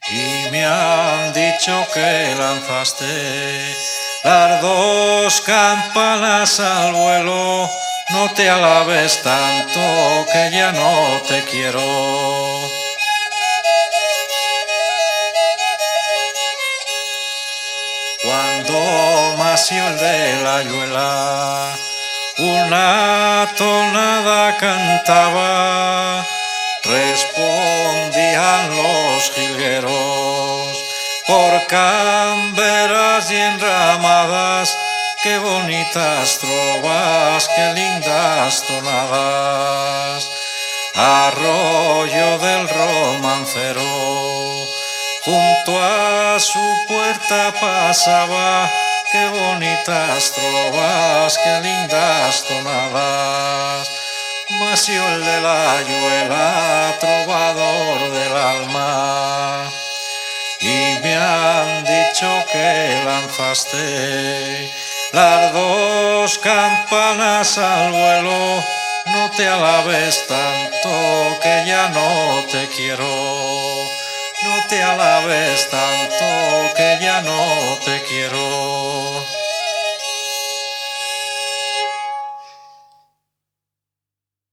Y me han dicho que lanzaste las dos campanas al vuelo. No te alabes tanto que ya no te quiero. Cuando mació el de la ayuela, una tonada cantaba, respondían los jilgueros por camberas y enramadas. Qué bonitas trovas, qué lindas tonadas. Arroyo del romancero, junto a su puerta pasaba. Qué bonitas trovas, qué lindas tonadas. Mació el de la ayuela, trovador del alma. Y me han dicho que lanzaste las dos campanas al vuelo. No te alabes tanto que ya no te quiero. No te alabes tanto que ya no te quiero.